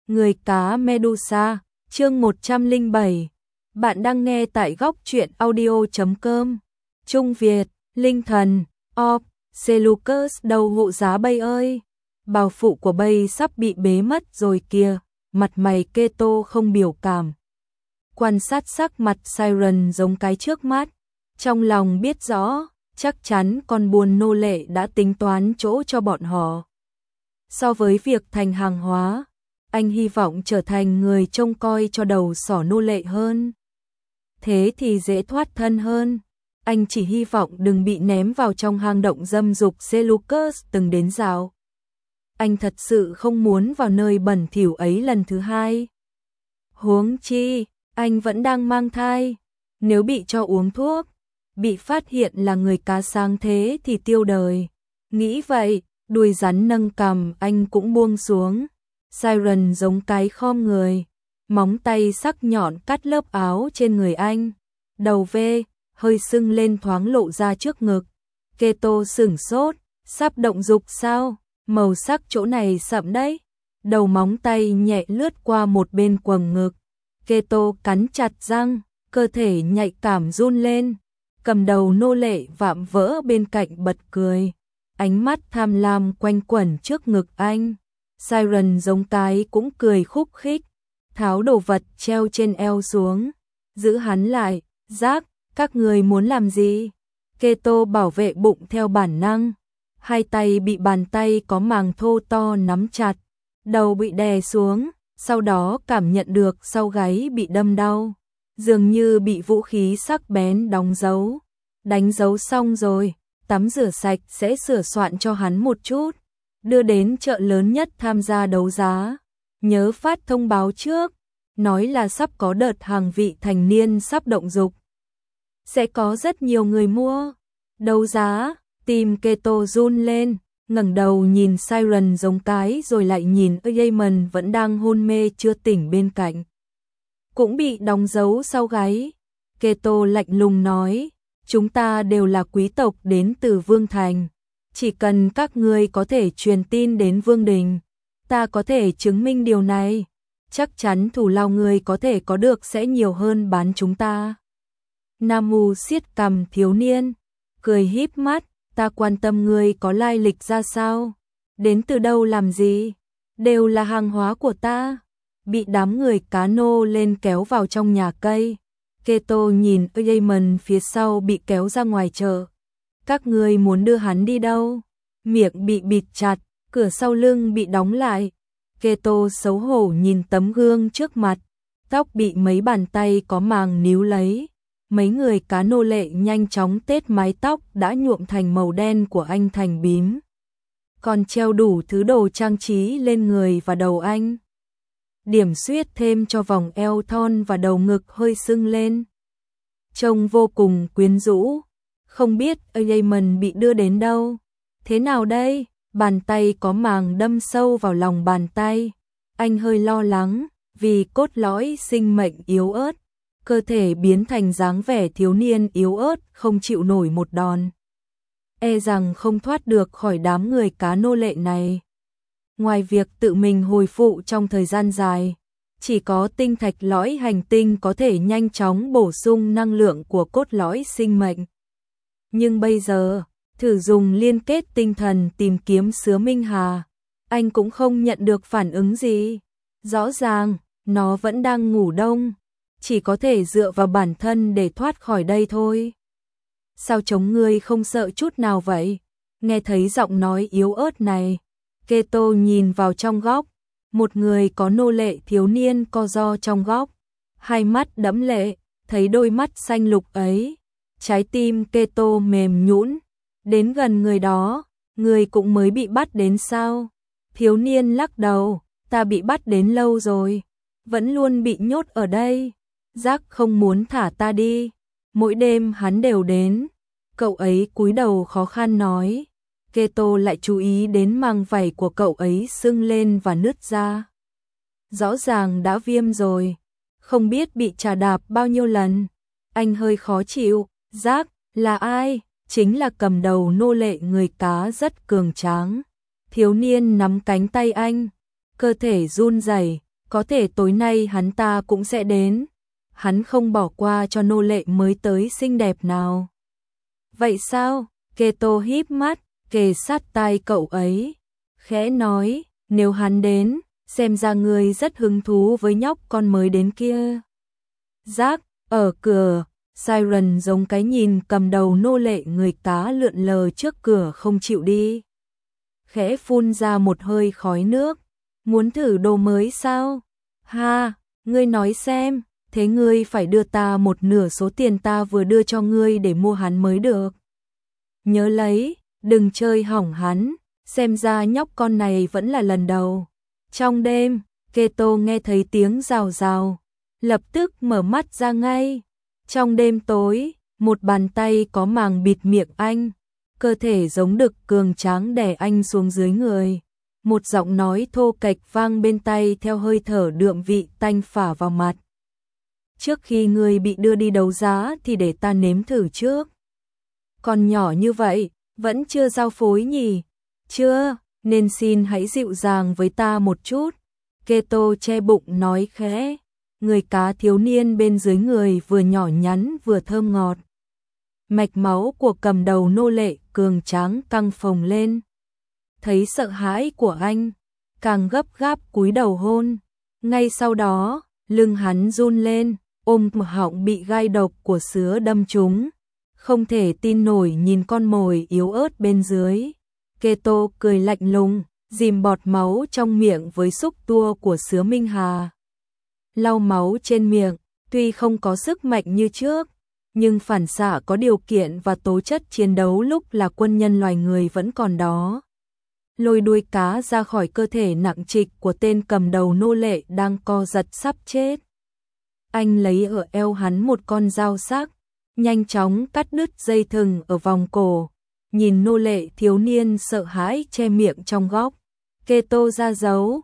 Người cá Medusa, chương 107. Bạn đang nghe tại góc truyện audio.com. Trung Việt, Linh Thần, Orc, Seleucus đầu hộ giá Bay ơi. Bào phụ của Bay sắp bị bế mất rồi kìa, mặt mày Keto không biểu cảm. Quan sát sắc mặt Siren giống cái trước mắt, trong lòng biết rõ, chắc chắn con buôn nô lệ đã tính toán chỗ cho bọn họ. So với việc thành hàng hóa, anh hy vọng trở thành người trông coi cho đầu sỏ nô lệ hơn. Thế thì dễ thoát thân hơn. Anh chỉ hy vọng đừng bị ném vào trong hang động dâm dục Seleucus từng đến rào. Anh thật sự không muốn vào nơi bẩn thỉu ấy lần thứ hai. Huống chi, anh vẫn đang mang thai. Nếu bị cho uống thuốc, bị phát hiện là người cá sáng thế thì tiêu đời. Nghĩ vậy, đuôi rắn nâng cằm anh cũng buông xuống. Siren giống cái khom người, móng tay sắc nhọn cắt lớp áo trên người anh. Đầu V, hơi sưng lên thoáng lộ ra trước ngực. Keto sửng sốt, sắp động dục sao? Màu sắc chỗ này sậm đấy. Đầu móng tay nhẹ lướt qua một bên quầng ngực. Keto cắn chặt răng, cơ thể nhạy cảm run lên. Cầm đầu nô lệ vạm vỡ bên cạnh bật cười. Ánh mắt tham lam quanh quẩn trước ngực anh. Siren giống cái cũng cười khúc khích, tháo đồ vật treo trên eo xuống, giữ hắn lại. Giác, các người muốn làm gì? Keto bảo vệ bụng theo bản năng, hai tay bị bàn tay có màng thô to nắm chặt, đầu bị đè xuống, sau đó cảm nhận được sau gáy bị đâm đau, dường như bị vũ khí sắc bén đóng dấu. Đánh dấu xong rồi, tắm rửa sạch sẽ sửa soạn cho hắn một chút, đưa đến chợ lớn nhất tham gia đấu giá. Nhớ phát thông báo trước, nói là sắp có đợt hàng vị thành niên sắp động dục. Sẽ có rất nhiều người mua. Đấu giá, tim Keto run lên, ngẩng đầu nhìn Siren giống cái rồi lại nhìn Damon vẫn đang hôn mê chưa tỉnh bên cạnh. Cũng bị đóng dấu sau gáy. Keto lạnh lùng nói, chúng ta đều là quý tộc đến từ Vương Thành. Chỉ cần các ngươi có thể truyền tin đến Vương Đình, ta có thể chứng minh điều này. Chắc chắn thù lao ngươi có thể có được sẽ nhiều hơn bán chúng ta. Namu siết cằm thiếu niên, cười híp mắt, ta quan tâm ngươi có lai lịch ra sao, đến từ đâu làm gì, đều là hàng hóa của ta. Bị đám người cá nô lên kéo vào trong nhà cây. Keto nhìn Damon phía sau bị kéo ra ngoài chợ. Các ngươi muốn đưa hắn đi đâu? Miệng bị bịt chặt, cửa sau lưng bị đóng lại. Keto xấu hổ nhìn tấm gương trước mặt, tóc bị mấy bàn tay có màng níu lấy. Mấy người cá nô lệ nhanh chóng tết mái tóc đã nhuộm thành màu đen của anh thành bím. Còn treo đủ thứ đồ trang trí lên người và đầu anh. Điểm xuyết thêm cho vòng eo thon và đầu ngực hơi sưng lên. Trông vô cùng quyến rũ. Không biết Damon bị đưa đến đâu. Thế nào đây? Bàn tay có màng đâm sâu vào lòng bàn tay. Anh hơi lo lắng, vì cốt lõi sinh mệnh yếu ớt. Cơ thể biến thành dáng vẻ thiếu niên yếu ớt không chịu nổi một đòn. E rằng không thoát được khỏi đám người cá nô lệ này. Ngoài việc tự mình hồi phụ trong thời gian dài, chỉ có tinh thạch lõi hành tinh có thể nhanh chóng bổ sung năng lượng của cốt lõi sinh mệnh. Nhưng bây giờ, thử dùng liên kết tinh thần tìm kiếm Sứa Minh Hà, anh cũng không nhận được phản ứng gì. Rõ ràng, nó vẫn đang ngủ đông, chỉ có thể dựa vào bản thân để thoát khỏi đây thôi. Sao chống ngươi không sợ chút nào vậy? Nghe thấy giọng nói yếu ớt này, Keto nhìn vào trong góc, một người có nô lệ thiếu niên co ro trong góc, hai mắt đẫm lệ, thấy đôi mắt xanh lục ấy, trái tim Keto mềm nhũn. Đến gần người đó, người cũng mới bị bắt đến sao? Thiếu niên lắc đầu, ta bị bắt đến lâu rồi, vẫn luôn bị nhốt ở đây. Giác không muốn thả ta đi, mỗi đêm hắn đều đến. Cậu ấy cúi đầu khó khăn nói. Keto lại chú ý đến màng vảy của cậu ấy sưng lên và nứt ra. Rõ ràng đã viêm rồi, không biết bị trà đạp bao nhiêu lần. Anh hơi khó chịu. Giác, là ai? Chính là cầm đầu nô lệ người cá rất cường tráng. Thiếu niên nắm cánh tay anh, cơ thể run rẩy, có thể tối nay hắn ta cũng sẽ đến. Hắn không bỏ qua cho nô lệ mới tới xinh đẹp nào. Vậy sao? Keto híp mắt, kề sát tai cậu ấy, khẽ nói, nếu hắn đến, xem ra ngươi rất hứng thú với nhóc con mới đến kia. Jack, ở cửa, Siren giống cái nhìn cầm đầu nô lệ người cá lượn lờ trước cửa không chịu đi. Khẽ phun ra một hơi khói nước, muốn thử đồ mới sao? Ha, ngươi nói xem, thế ngươi phải đưa ta một nửa số tiền ta vừa đưa cho ngươi để mua hắn mới được. Nhớ lấy, đừng chơi hỏng hắn, xem ra nhóc con này vẫn là lần đầu. Trong đêm, Keto nghe thấy tiếng rào rào, lập tức mở mắt ra ngay. Trong đêm tối, một bàn tay có màng bịt miệng anh, cơ thể giống đực cường tráng đè anh xuống dưới người. Một giọng nói thô kệch vang bên tai theo hơi thở đượm vị tanh phả vào mặt. Trước khi ngươi bị đưa đi đấu giá thì để ta nếm thử trước. Còn nhỏ như vậy, vẫn chưa giao phối nhỉ? Chưa, nên xin hãy dịu dàng với ta một chút. Keto che bụng nói khẽ. Người cá thiếu niên bên dưới người vừa nhỏ nhắn vừa thơm ngọt. Mạch máu của cầm đầu nô lệ cường tráng căng phồng lên. Thấy sợ hãi của anh, càng gấp gáp cúi đầu hôn. Ngay sau đó, lưng hắn run lên, ôm họng bị gai độc của sứa đâm trúng. Không thể tin nổi nhìn con mồi yếu ớt bên dưới. Keto cười lạnh lùng, dìm bọt máu trong miệng với xúc tua của sứa Minh Hà. Lau máu trên miệng, tuy không có sức mạnh như trước, nhưng phản xạ có điều kiện và tố chất chiến đấu lúc là quân nhân loài người vẫn còn đó. Lôi đuôi cá ra khỏi cơ thể nặng trịch của tên cầm đầu nô lệ đang co giật sắp chết. Anh lấy ở eo hắn một con dao sắc, nhanh chóng cắt đứt dây thừng ở vòng cổ. Nhìn nô lệ thiếu niên sợ hãi che miệng trong góc. Keto ra dấu,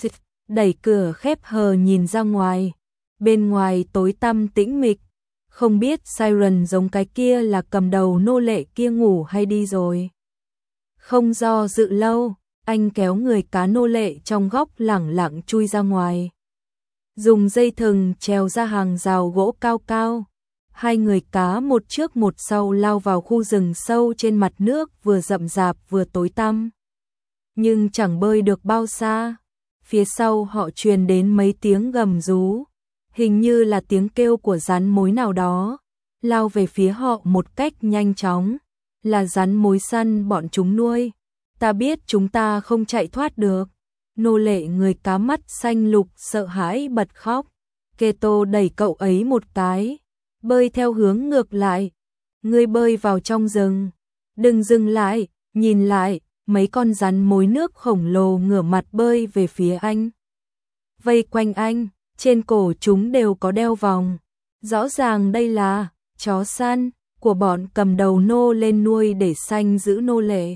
đẩy cửa khép hờ nhìn ra ngoài. Bên ngoài tối tăm tĩnh mịch. Không biết Siren giống cái kia là cầm đầu nô lệ kia ngủ hay đi rồi. Không do dự lâu, anh kéo người cá nô lệ trong góc lẳng lặng chui ra ngoài. Dùng dây thừng trèo ra hàng rào gỗ cao cao. Hai người cá một trước một sau lao vào khu rừng sâu trên mặt nước vừa rậm rạp vừa tối tăm. Nhưng chẳng bơi được bao xa. Phía sau họ truyền đến mấy tiếng gầm rú. Hình như là tiếng kêu của rắn mối nào đó. Lao về phía họ một cách nhanh chóng. Là rắn mối săn bọn chúng nuôi. Ta biết chúng ta không chạy thoát được. Nô lệ người cá mắt xanh lục sợ hãi bật khóc. Keto đẩy cậu ấy một cái. Bơi theo hướng ngược lại. Ngươi bơi vào trong rừng. Đừng dừng lại, nhìn lại, mấy con rắn mối nước khổng lồ ngửa mặt bơi về phía anh. Vây quanh anh, trên cổ chúng đều có đeo vòng. Rõ ràng đây là chó săn của bọn cầm đầu nô lên nuôi để săn giữ nô lệ.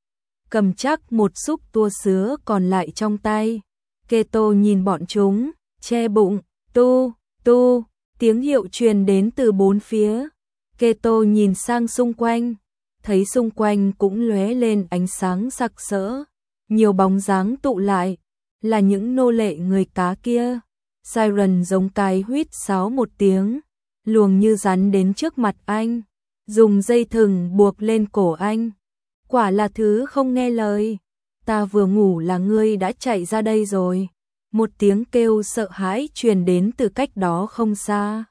Cầm chắc một xúc tua sứa còn lại trong tay. Keto nhìn bọn chúng, che bụng, tu, tu. Tiếng hiệu truyền đến từ bốn phía. Keto nhìn sang xung quanh, thấy xung quanh cũng lóe lên ánh sáng sặc sỡ. Nhiều bóng dáng tụ lại, là những nô lệ người cá kia. Siren giống cái huýt sáo một tiếng, luồng như rắn đến trước mặt anh, dùng dây thừng buộc lên cổ anh. Quả là thứ không nghe lời. Ta vừa ngủ là ngươi đã chạy ra đây rồi. Một tiếng kêu sợ hãi truyền đến từ cách đó không xa.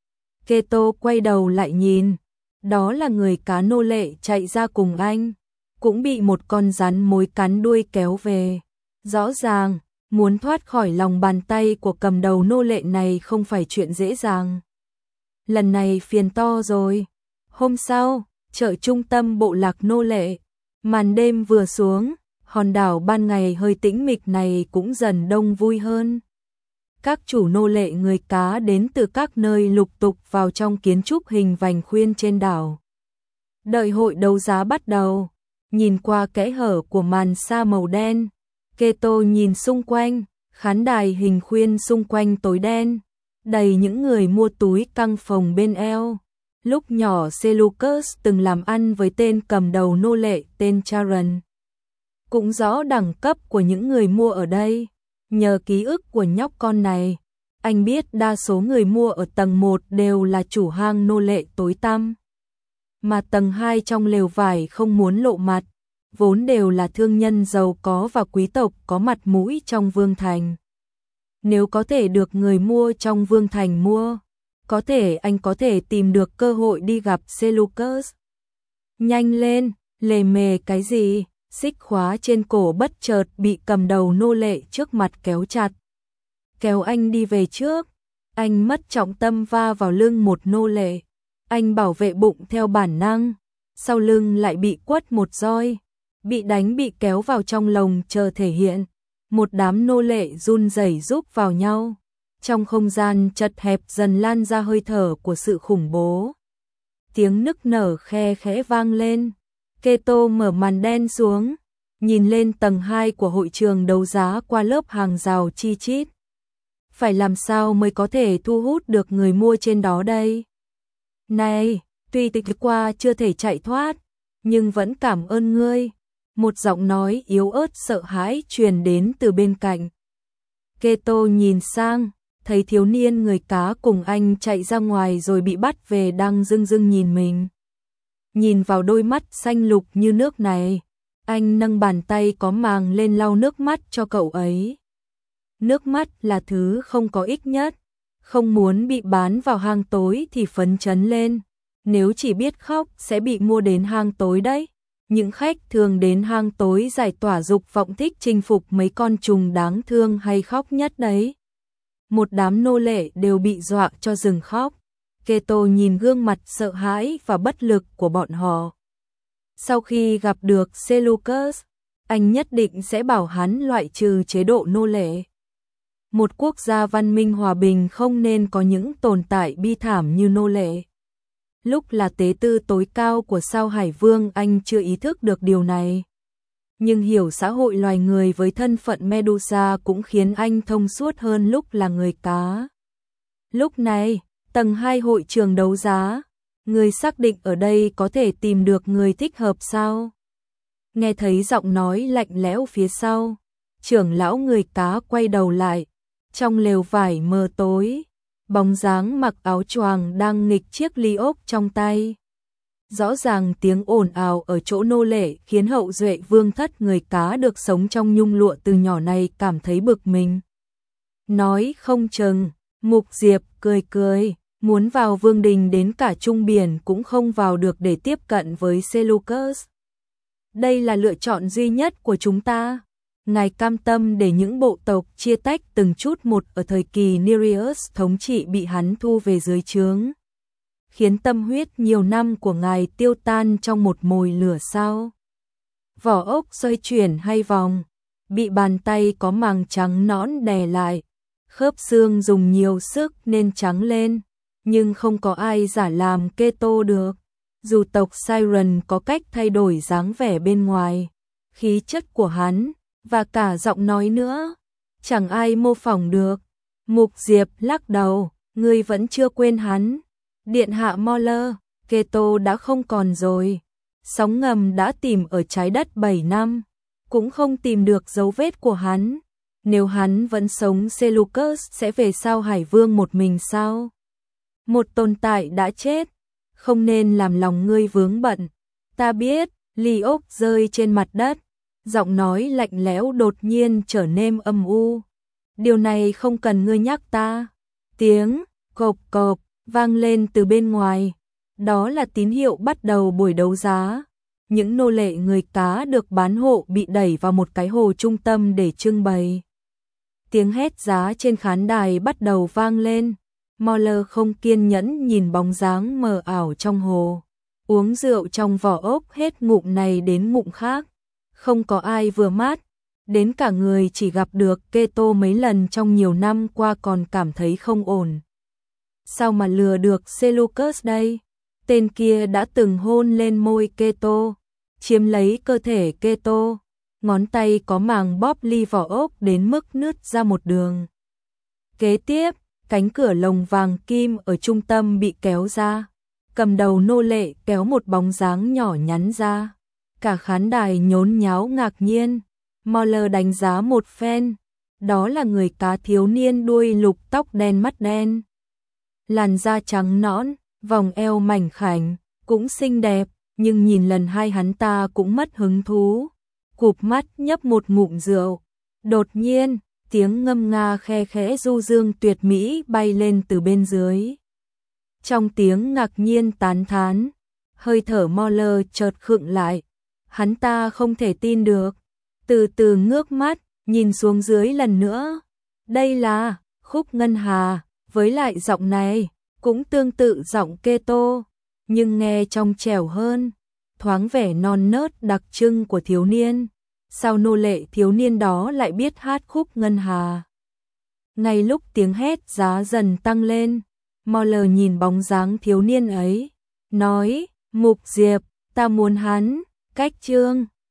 Keto quay đầu lại nhìn, đó là người cá nô lệ chạy ra cùng anh, cũng bị một con rắn mối cắn đuôi kéo về. Rõ ràng, muốn thoát khỏi lòng bàn tay của cầm đầu nô lệ này không phải chuyện dễ dàng. Lần này phiền to rồi. Hôm sau, chợ trung tâm bộ lạc nô lệ, màn đêm vừa xuống. Hòn đảo ban ngày hơi tĩnh mịch này cũng dần đông vui hơn. Các chủ nô lệ người cá đến từ các nơi lục tục vào trong kiến trúc hình vành khuyên trên đảo. Đợi hội đấu giá bắt đầu, nhìn qua kẽ hở của màn sa màu đen, Keto nhìn xung quanh, khán đài hình khuyên xung quanh tối đen, đầy những người mua túi căng phồng bên eo. Lúc nhỏ Seleucus từng làm ăn với tên cầm đầu nô lệ tên Charon. Cũng rõ đẳng cấp của những người mua ở đây. Nhờ ký ức của nhóc con này, anh biết đa số người mua ở tầng 1 đều là chủ hang nô lệ tối tăm. Mà tầng 2 trong lều vải không muốn lộ mặt, vốn đều là thương nhân giàu có và quý tộc có mặt mũi trong Vương Thành. Nếu có thể được người mua trong Vương Thành mua, có thể anh có thể tìm được cơ hội đi gặp Seleucus. Nhanh lên, lề mề cái gì? Xích khóa trên cổ bất chợt bị cầm đầu nô lệ trước mặt kéo chặt. Kéo anh đi về trước. Anh mất trọng tâm va vào lưng một nô lệ. Anh bảo vệ bụng theo bản năng. Sau lưng lại bị quất một roi. Bị đánh bị kéo vào trong lồng chờ thể hiện. Một đám nô lệ run rẩy giúp vào nhau. Trong không gian chật hẹp dần lan ra hơi thở của sự khủng bố. Tiếng nức nở khe khẽ vang lên. Keto mở màn đen xuống, nhìn lên tầng 2 của hội trường đấu giá qua lớp hàng rào chi chít. Phải làm sao mới có thể thu hút được người mua trên đó đây? Này, tuy tịch qua chưa thể chạy thoát, nhưng vẫn cảm ơn ngươi. Một giọng nói yếu ớt sợ hãi truyền đến từ bên cạnh. Keto nhìn sang, thấy thiếu niên người cá cùng anh chạy ra ngoài rồi bị bắt về đang rưng rưng nhìn mình. Nhìn vào đôi mắt xanh lục như nước này, anh nâng bàn tay có màng lên lau nước mắt cho cậu ấy. Nước mắt là thứ không có ích nhất, không muốn bị bán vào hang tối thì phấn chấn lên, nếu chỉ biết khóc sẽ bị mua đến hang tối đấy. Những khách thường đến hang tối giải tỏa dục vọng thích chinh phục mấy con trùng đáng thương hay khóc nhất đấy. Một đám nô lệ đều bị dọa cho dừng khóc. Keto nhìn gương mặt sợ hãi và bất lực của bọn họ. Sau khi gặp được Seleucus, anh nhất định sẽ bảo hắn loại trừ chế độ nô lệ. Một quốc gia văn minh hòa bình không nên có những tồn tại bi thảm như nô lệ. Lúc là tế tư tối cao của sao Hải Vương anh chưa ý thức được điều này. Nhưng hiểu xã hội loài người với thân phận Medusa cũng khiến anh thông suốt hơn lúc là người cá. Lúc này, tầng 2 hội trường đấu giá, người xác định ở đây có thể tìm được người thích hợp sao? Nghe thấy giọng nói lạnh lẽo phía sau, trưởng lão người cá quay đầu lại, trong lều vải mờ tối, bóng dáng mặc áo choàng đang nghịch chiếc ly ốc trong tay. Rõ ràng tiếng ồn ào ở chỗ nô lệ khiến hậu duệ vương thất người cá được sống trong nhung lụa từ nhỏ này cảm thấy bực mình. Nói không chừng, Mục Diệp cười cười, muốn vào vương đình đến cả Trung Biển cũng không vào được để tiếp cận với Seleucus. Đây là lựa chọn duy nhất của chúng ta. Ngài cam tâm để những bộ tộc chia tách từng chút một ở thời kỳ Nereus thống trị bị hắn thu về dưới trướng, khiến tâm huyết nhiều năm của ngài tiêu tan trong một mồi lửa sao? Vỏ ốc xoay chuyển hay vòng, bị bàn tay có màng trắng nõn đè lại, khớp xương dùng nhiều sức nên trắng lên, nhưng không có ai giả làm Keto được. Dù tộc Siren có cách thay đổi dáng vẻ bên ngoài, khí chất của hắn và cả giọng nói nữa, chẳng ai mô phỏng được. Mục Diệp lắc đầu, ngươi vẫn chưa quên hắn. Điện hạ Moller, Keto đã không còn rồi. Sóng ngầm đã tìm ở trái đất 7 năm, cũng không tìm được dấu vết của hắn. Nếu hắn vẫn sống, Seleucus sẽ về sao Hải Vương một mình sao? Một tồn tại đã chết, không nên làm lòng ngươi vướng bận. Ta biết, ly ốc rơi trên mặt đất, giọng nói lạnh lẽo đột nhiên trở nên âm u. Điều này không cần ngươi nhắc ta. Tiếng cộp cộp vang lên từ bên ngoài. Đó là tín hiệu bắt đầu buổi đấu giá. Những nô lệ người cá được bán hộ bị đẩy vào một cái hồ trung tâm để trưng bày. Tiếng hét giá trên khán đài bắt đầu vang lên. Moller không kiên nhẫn nhìn bóng dáng mờ ảo trong hồ. Uống rượu trong vỏ ốc hết ngụm này đến ngụm khác. Không có ai vừa mát. Đến cả người chỉ gặp được Keto mấy lần trong nhiều năm qua còn cảm thấy không ổn. Sao mà lừa được Seleucus đây? Tên kia đã từng hôn lên môi Keto, chiếm lấy cơ thể Keto, ngón tay có màng bóp ly vỏ ốc đến mức nứt ra một đường. Kế tiếp, cánh cửa lồng vàng kim ở trung tâm bị kéo ra, cầm đầu nô lệ kéo một bóng dáng nhỏ nhắn ra. Cả khán đài nhốn nháo ngạc nhiên. Moller đánh giá một phen, đó là người cá thiếu niên đuôi lục, tóc đen, mắt đen, làn da trắng nõn, vòng eo mảnh khảnh, cũng xinh đẹp, nhưng nhìn lần hai hắn ta cũng mất hứng thú, cụp mắt nhấp một ngụm rượu. Đột nhiên, tiếng ngâm nga khe khẽ du dương tuyệt mỹ bay lên từ bên dưới. Trong tiếng ngạc nhiên tán thán, hơi thở Moller chợt khựng lại, hắn ta không thể tin được, từ từ ngước mắt, nhìn xuống dưới lần nữa. Đây là Khúc Ngân Hà, với lại giọng này cũng tương tự giọng Keto, nhưng nghe trong trẻo hơn, thoáng vẻ non nớt đặc trưng của thiếu niên. Sao nô lệ thiếu niên đó lại biết hát Khúc Ngân Hà? Ngay lúc tiếng hét giá dần tăng lên, Moller nhìn bóng dáng thiếu niên ấy, nói, Mục Diệp, ta muốn hắn, cách chương.